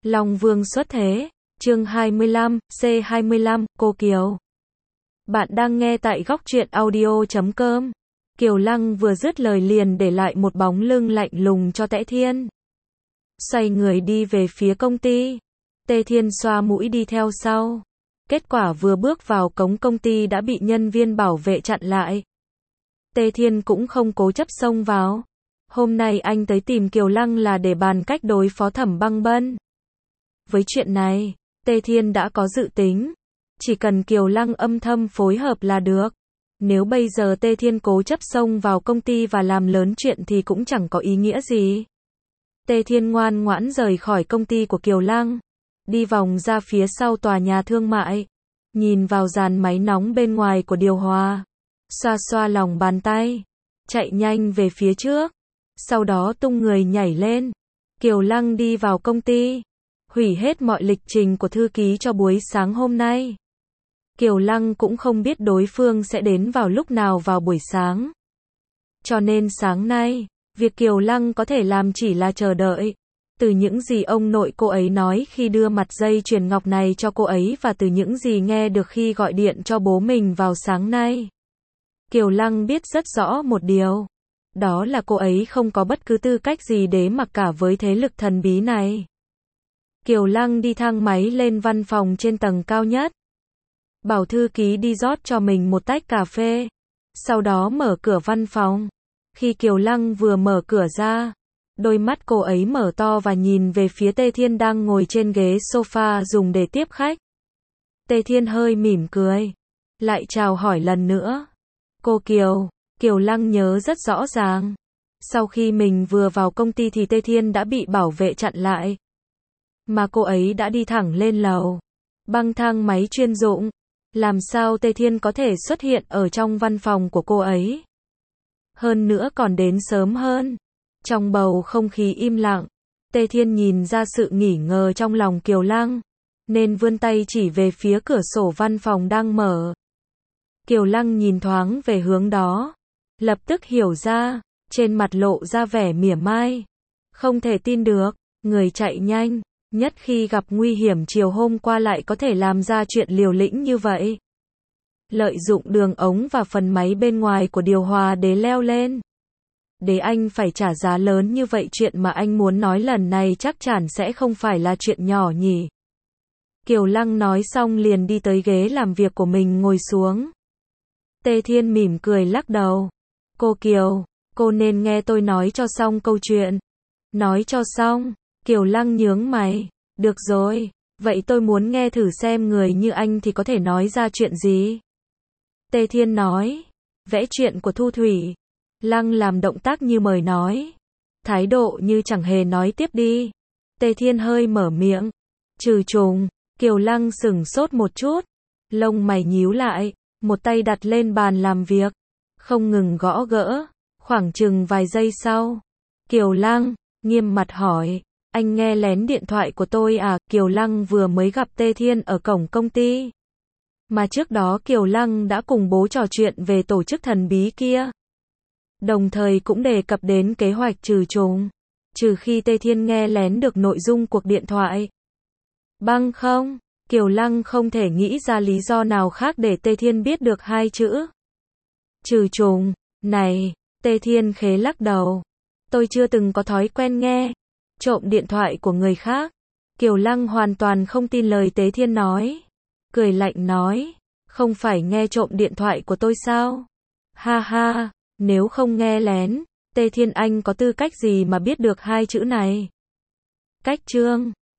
Long Vương xuất thế, chương 25, C25, cô Kiều. Bạn đang nghe tại góc truyện audio.com. Kiều Lăng vừa dứt lời liền để lại một bóng lưng lạnh lùng cho Tễ Thiên. Xoay người đi về phía công ty. Tề Thiên xoa mũi đi theo sau. Kết quả vừa bước vào cổng công ty đã bị nhân viên bảo vệ chặn lại. Tề Thiên cũng không cố chấp xông vào. Hôm nay anh tới tìm Kiều Lăng là để bàn cách đối phó Thẩm Băng Bân. Với chuyện này, Tề Thiên đã có dự tính. Chỉ cần Kiều Lăng âm thầm phối hợp là được. Nếu bây giờ Tề Thiên cố chấp xông vào công ty và làm lớn chuyện thì cũng chẳng có ý nghĩa gì. Tề Thiên ngoan ngoãn rời khỏi công ty của Kiều Lăng. Đi vòng ra phía sau tòa nhà thương mại. Nhìn vào dàn máy nóng bên ngoài của điều hòa. Xoa xoa lòng bàn tay. Chạy nhanh về phía trước. Sau đó tung người nhảy lên. Kiều Lăng đi vào công ty. Hủy hết mọi lịch trình của thư ký cho buổi sáng hôm nay. Kiều Lăng cũng không biết đối phương sẽ đến vào lúc nào vào buổi sáng. Cho nên sáng nay, việc Kiều Lăng có thể làm chỉ là chờ đợi. Từ những gì ông nội cô ấy nói khi đưa mặt dây chuyền ngọc này cho cô ấy và từ những gì nghe được khi gọi điện cho bố mình vào sáng nay. Kiều Lăng biết rất rõ một điều. Đó là cô ấy không có bất cứ tư cách gì để mặc cả với thế lực thần bí này. Kiều Lăng đi thang máy lên văn phòng trên tầng cao nhất. Bảo thư ký đi rót cho mình một tách cà phê. Sau đó mở cửa văn phòng. Khi Kiều Lăng vừa mở cửa ra, đôi mắt cô ấy mở to và nhìn về phía Tề Thiên đang ngồi trên ghế sofa dùng để tiếp khách. Tề Thiên hơi mỉm cười. Lại chào hỏi lần nữa. Cô Kiều. Kiều Lăng nhớ rất rõ ràng. Sau khi mình vừa vào công ty thì Tề Thiên đã bị bảo vệ chặn lại. Mà cô ấy đã đi thẳng lên lầu. Băng thang máy chuyên dụng. Làm sao Tề Thiên có thể xuất hiện ở trong văn phòng của cô ấy? Hơn nữa còn đến sớm hơn. Trong bầu không khí im lặng, Tề Thiên nhìn ra sự nghỉ ngờ trong lòng Kiều Lăng, nên vươn tay chỉ về phía cửa sổ văn phòng đang mở. Kiều Lăng nhìn thoáng về hướng đó, lập tức hiểu ra, trên mặt lộ ra vẻ mỉa mai. Không thể tin được, người chạy nhanh, nhất khi gặp nguy hiểm chiều hôm qua lại có thể làm ra chuyện liều lĩnh như vậy. Lợi dụng đường ống và phần máy bên ngoài của điều hòa để leo lên. Để anh phải trả giá lớn như vậy, chuyện mà anh muốn nói lần này chắc chắn sẽ không phải là chuyện nhỏ nhỉ. Kiều Lăng nói xong liền đi tới ghế làm việc của mình ngồi xuống. Tề Thiên mỉm cười lắc đầu. Cô Kiều, cô nên nghe tôi nói cho xong câu chuyện. Nói cho xong. Kiều Lăng nhướng mày. Được rồi, vậy tôi muốn nghe thử xem người như anh thì có thể nói ra chuyện gì. Tề Thiên nói. Vẽ chuyện của Thu Thủy. Lăng làm động tác như mời nói. Thái độ như chẳng hề nói tiếp đi. Tề Thiên hơi mở miệng. Trừ trùng. Kiều Lăng sửng sốt một chút. Lông mày nhíu lại. Một tay đặt lên bàn làm việc. Không ngừng gõ gỡ. Khoảng chừng vài giây sau. Kiều Lăng, nghiêm mặt hỏi. Anh nghe lén điện thoại của tôi à? Kiều Lăng vừa mới gặp Tề Thiên ở cổng công ty. Mà trước đó Kiều Lăng đã cùng bố trò chuyện về tổ chức thần bí kia. Đồng thời cũng đề cập đến kế hoạch trừ trùng. Trừ khi Tề Thiên nghe lén được nội dung cuộc điện thoại. Bằng không, Kiều Lăng không thể nghĩ ra lý do nào khác để Tề Thiên biết được hai chữ trừ trùng. Này, Tề Thiên khẽ lắc đầu. Tôi chưa từng có thói quen nghe trộm điện thoại của người khác. Kiều Lăng hoàn toàn không tin lời Tề Thiên nói. Cười lạnh nói. Không phải nghe trộm điện thoại của tôi sao? Ha ha, nếu không nghe lén, Tề Thiên anh có tư cách gì mà biết được hai chữ này? Cách chương